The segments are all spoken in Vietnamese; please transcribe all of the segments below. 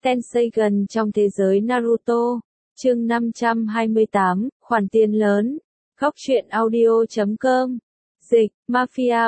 Tenseigan trong thế giới Naruto. Chương 528, khoản tiền lớn. Góc truyện audio.com. Dịch, Mafia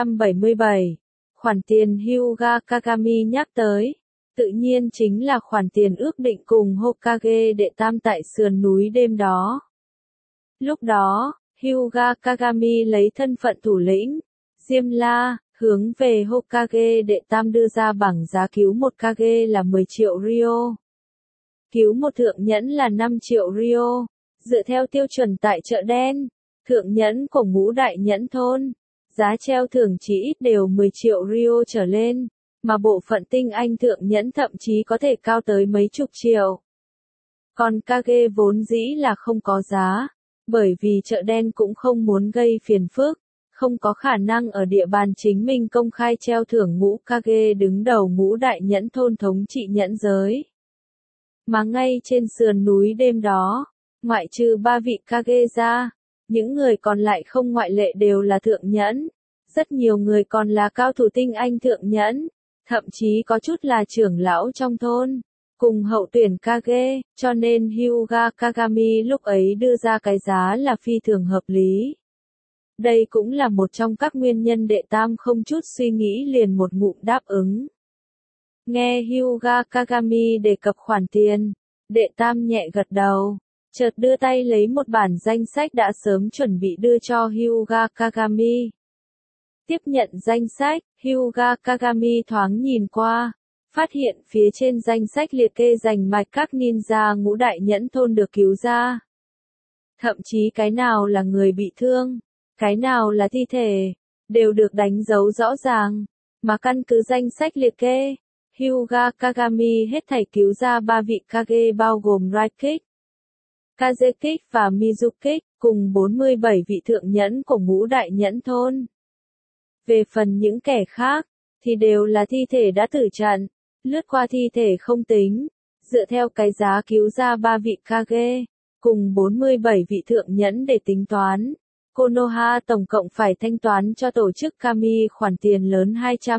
777. Khoản tiền Hyuga Kagami nhắc tới, tự nhiên chính là khoản tiền ước định cùng Hokage đệ tam tại sườn núi đêm đó. Lúc đó, Hyuga Kagami lấy thân phận thủ lĩnh, Diêm La, hướng về Hokage đệ tam đưa ra bảng giá cứu một Kage là 10 triệu Ryo. Cứu một thượng nhẫn là 5 triệu Ryo. Dựa theo tiêu chuẩn tại chợ đen, thượng nhẫn của ngũ đại nhẫn thôn, giá treo thưởng chỉ ít đều 10 triệu Ryo trở lên, mà bộ phận tinh anh thượng nhẫn thậm chí có thể cao tới mấy chục triệu. Còn Kage vốn dĩ là không có giá, bởi vì chợ đen cũng không muốn gây phiền phức, không có khả năng ở địa bàn chính mình công khai treo thưởng ngũ Kage đứng đầu ngũ đại nhẫn thôn thống trị nhẫn giới. Mà ngay trên sườn núi đêm đó, ngoại trừ 3 vị Kage ra, những người còn lại không ngoại lệ đều là thượng nhẫn, rất nhiều người còn là cao thủ tinh anh thượng nhẫn, thậm chí có chút là trưởng lão trong thôn, cùng hậu tuyển Kage, cho nên Hyuga Kagami lúc ấy đưa ra cái giá là phi thường hợp lý. Đây cũng là một trong các nguyên nhân đệ tam không chút suy nghĩ liền một ngụm đáp ứng. Nghe Hyuga Kagami đề cập khoản tiền, đệ tam nhẹ gật đầu, chợt đưa tay lấy một bản danh sách đã sớm chuẩn bị đưa cho Hyuga Kagami. Tiếp nhận danh sách, Hyuga Kagami thoáng nhìn qua, phát hiện phía trên danh sách liệt kê rành mạch các ninja ngũ đại nhẫn thôn được cứu ra. Thậm chí cái nào là người bị thương, cái nào là thi thể, đều được đánh dấu rõ ràng, mà căn cứ danh sách liệt kê, Hyuga Kagami hết thảy cứu ra 3 vị Kage bao gồm Raikik, Kazekik và Mizukik, cùng 47 vị thượng nhẫn của ngũ đại nhẫn thôn. Về phần những kẻ khác, thì đều là thi thể đã tử trận, lướt qua thi thể không tính, dựa theo cái giá cứu ra 3 vị Kage, cùng 47 vị thượng nhẫn để tính toán. Konoha tổng cộng phải thanh toán cho tổ chức Kami khoản tiền lớn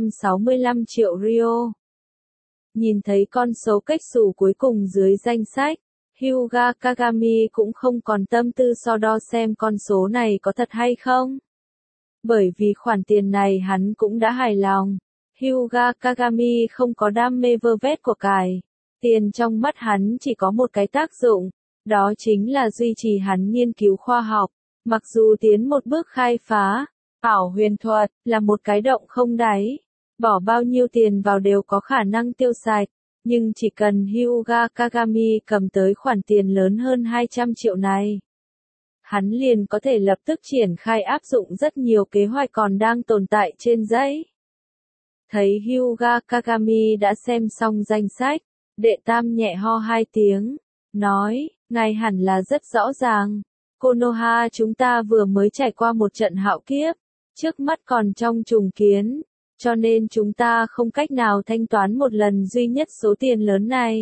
265 triệu Ryo. Nhìn thấy con số kết xù cuối cùng dưới danh sách, Hyuga Kagami cũng không còn tâm tư so đo xem con số này có thật hay không. Bởi vì khoản tiền này hắn cũng đã hài lòng. Hyuga Kagami không có đam mê vơ vét của cải. Tiền trong mắt hắn chỉ có một cái tác dụng, đó chính là duy trì hắn nghiên cứu khoa học. Mặc dù tiến một bước khai phá, ảo huyền thuật, là một cái động không đáy. Bỏ bao nhiêu tiền vào đều có khả năng tiêu sạch, nhưng chỉ cần Hyuga Kagami cầm tới khoản tiền lớn hơn 200 triệu này, hắn liền có thể lập tức triển khai áp dụng rất nhiều kế hoạch còn đang tồn tại trên giấy. Thấy Hyuga Kagami đã xem xong danh sách, đệ tam nhẹ ho 2 tiếng, nói, ngài hẳn là rất rõ ràng. Konoha chúng ta vừa mới trải qua một trận hạo kiếp, trước mắt còn trong trùng kiến, cho nên chúng ta không cách nào thanh toán một lần duy nhất số tiền lớn này.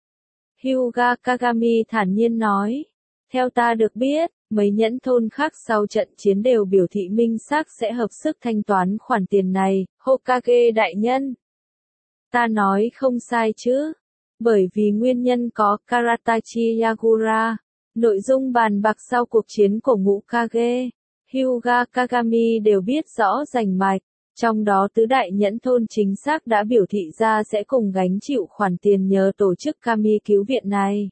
Hyuga Kagami thản nhiên nói, theo ta được biết, mấy nhẫn thôn khác sau trận chiến đều biểu thị minh xác sẽ hợp sức thanh toán khoản tiền này, Hokage đại nhân. Ta nói không sai chứ, bởi vì nguyên nhân có Karatachi Yagura. Nội dung bàn bạc sau cuộc chiến của ngũ Kage, Hyuga Kagami đều biết rõ rành mạch, trong đó tứ đại nhẫn thôn chính xác đã biểu thị ra sẽ cùng gánh chịu khoản tiền nhờ tổ chức Kami cứu viện này.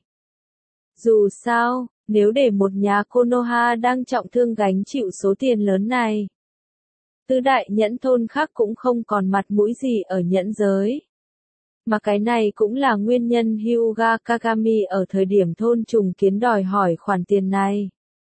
Dù sao, nếu để một nhà Konoha đang trọng thương gánh chịu số tiền lớn này, tứ đại nhẫn thôn khác cũng không còn mặt mũi gì ở nhẫn giới. Mà cái này cũng là nguyên nhân Hyuga Kagami ở thời điểm thôn trùng kiến đòi hỏi khoản tiền này.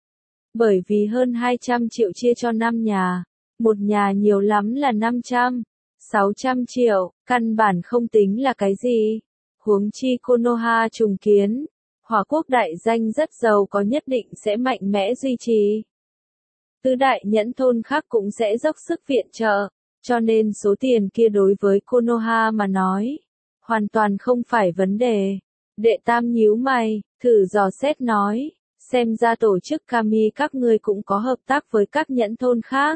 Bởi vì hơn 200 triệu chia cho 5 nhà, một nhà nhiều lắm là 500, 600 triệu, căn bản không tính là cái gì. Huống chi Konoha trùng kiến, Hỏa quốc đại danh rất giàu có nhất định sẽ mạnh mẽ duy trì. Tứ đại nhẫn thôn khác cũng sẽ dốc sức viện trợ, cho nên số tiền kia đối với Konoha mà nói, hoàn toàn không phải vấn đề. Đệ tam nhíu mày, thử dò xét nói, xem ra tổ chức Kami các ngươi cũng có hợp tác với các nhẫn thôn khác.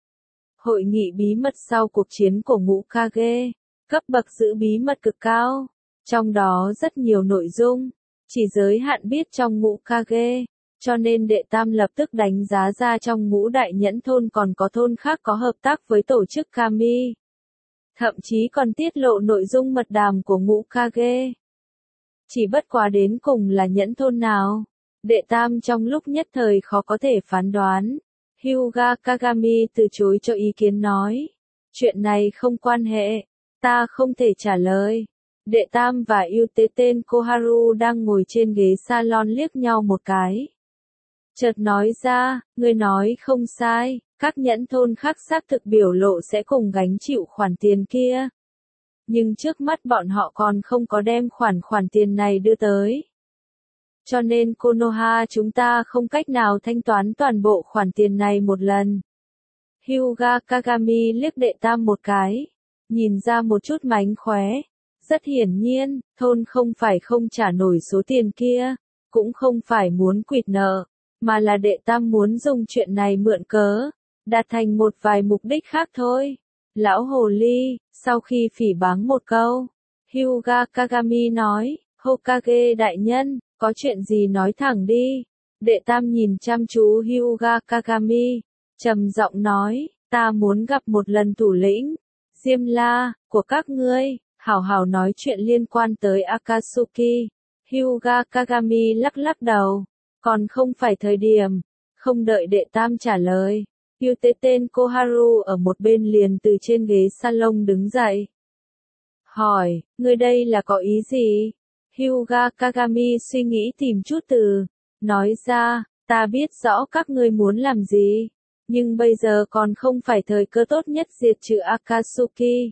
Hội nghị bí mật sau cuộc chiến của ngũ Kage, cấp bậc giữ bí mật cực cao. Trong đó rất nhiều nội dung, chỉ giới hạn biết trong ngũ Kage, cho nên đệ tam lập tức đánh giá ra trong ngũ đại nhẫn thôn còn có thôn khác có hợp tác với tổ chức Kami. Thậm chí còn tiết lộ nội dung mật đàm của ngũ Kage. Chỉ bất quá đến cùng là nhẫn thôn nào, đệ tam trong lúc nhất thời khó có thể phán đoán. Hyuga Kagami từ chối cho ý kiến nói, chuyện này không quan hệ, ta không thể trả lời. Đệ tam và Yute tên Koharu đang ngồi trên ghế salon liếc nhau một cái. Chợt nói ra, ngươi nói không sai, các nhẫn thôn khác xác thực biểu lộ sẽ cùng gánh chịu khoản tiền kia. Nhưng trước mắt bọn họ còn không có đem khoản tiền này đưa tới. Cho nên Konoha chúng ta không cách nào thanh toán toàn bộ khoản tiền này một lần. Hyuga Kagami liếc đệ tam một cái, nhìn ra một chút mánh khóe. Rất hiển nhiên, thôn không phải không trả nổi số tiền kia, cũng không phải muốn quỵt nợ, mà là đệ tam muốn dùng chuyện này mượn cớ, đạt thành một vài mục đích khác thôi. Lão hồ ly, sau khi phỉ báng một câu, Hyuga Kagami nói, Hokage đại nhân, có chuyện gì nói thẳng đi. Đệ tam nhìn chăm chú Hyuga Kagami, trầm giọng nói, ta muốn gặp một lần thủ lĩnh, Diêm La, của các ngươi, hảo hảo nói chuyện liên quan tới Akatsuki. Hyuga Kagami lắc lắc đầu, còn không phải thời điểm, không đợi đệ tam trả lời. Yute tên Koharu ở một bên liền từ trên ghế salon đứng dậy. Hỏi, ngươi đây là có ý gì? Hyuga Kagami suy nghĩ tìm chút từ, nói ra, ta biết rõ các ngươi muốn làm gì, nhưng bây giờ còn không phải thời cơ tốt nhất diệt trừ Akatsuki.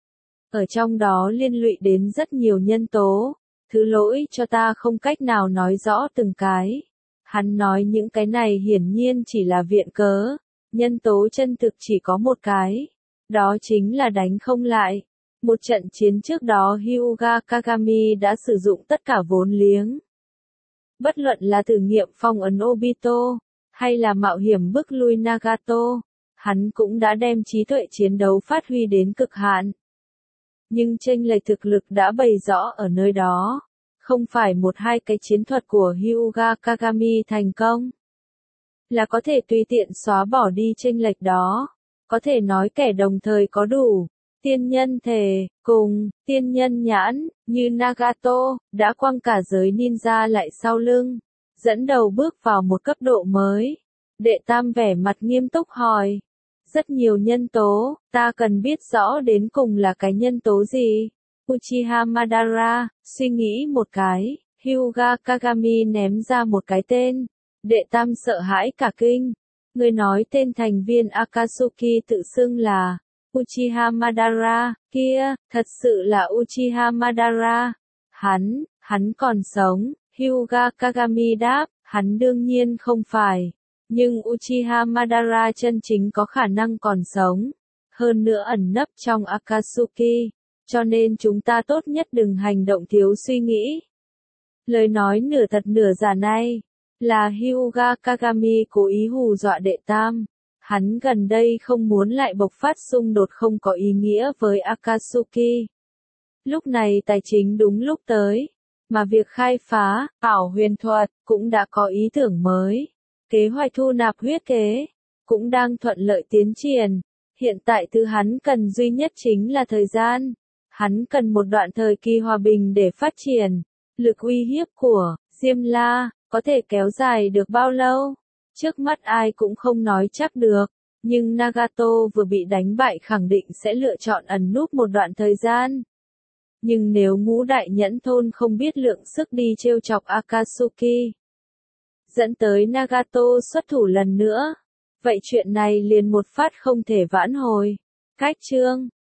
Ở trong đó liên lụy đến rất nhiều nhân tố, thứ lỗi cho ta không cách nào nói rõ từng cái. Hắn nói những cái này hiển nhiên chỉ là viện cớ, nhân tố chân thực chỉ có một cái, đó chính là đánh không lại. Một trận chiến trước đó Hyuga Kagami đã sử dụng tất cả vốn liếng. Bất luận là thử nghiệm phong ấn Obito, hay là mạo hiểm bức lui Nagato, hắn cũng đã đem trí tuệ chiến đấu phát huy đến cực hạn. Nhưng chênh lệch thực lực đã bày rõ ở nơi đó, không phải một hai cái chiến thuật của Hyuga Kagami thành công, là có thể tùy tiện xóa bỏ đi chênh lệch đó, có thể nói kẻ đồng thời có đủ. Tiên nhân thể, cùng, tiên nhân nhãn, như Nagato, đã quăng cả giới ninja lại sau lưng, dẫn đầu bước vào một cấp độ mới. Đệ tam vẻ mặt nghiêm túc hỏi. Rất nhiều nhân tố, ta cần biết rõ đến cùng là cái nhân tố gì. Uchiha Madara, suy nghĩ một cái, Hyuga Kagami ném ra một cái tên. Đệ tam sợ hãi cả kinh. Người nói tên thành viên Akatsuki tự xưng là Uchiha Madara, kia, thật sự là Uchiha Madara. Hắn còn sống, Hyuga Kagami đáp, hắn đương nhiên không phải. Nhưng Uchiha Madara chân chính có khả năng còn sống, hơn nữa ẩn nấp trong Akatsuki, cho nên chúng ta tốt nhất đừng hành động thiếu suy nghĩ. Lời nói nửa thật nửa giả này, là Hyuga Kagami cố ý hù dọa đệ tam. Hắn gần đây không muốn lại bộc phát xung đột không có ý nghĩa với Akatsuki. Lúc này tài chính đúng lúc tới, mà việc khai phá, ảo huyền thuật, cũng đã có ý tưởng mới. Kế hoạch thu nạp huyết kế, cũng đang thuận lợi tiến triển. Hiện tại thứ hắn cần duy nhất chính là thời gian. Hắn cần một đoạn thời kỳ hòa bình để phát triển. Lực uy hiếp của Diêm La có thể kéo dài được bao lâu? Trước mắt ai cũng không nói chắc được, nhưng Nagato vừa bị đánh bại khẳng định sẽ lựa chọn ẩn núp một đoạn thời gian. Nhưng nếu ngũ đại nhẫn thôn không biết lượng sức đi trêu chọc Akatsuki, dẫn tới Nagato xuất thủ lần nữa, vậy chuyện này liền một phát không thể vãn hồi. Cách chương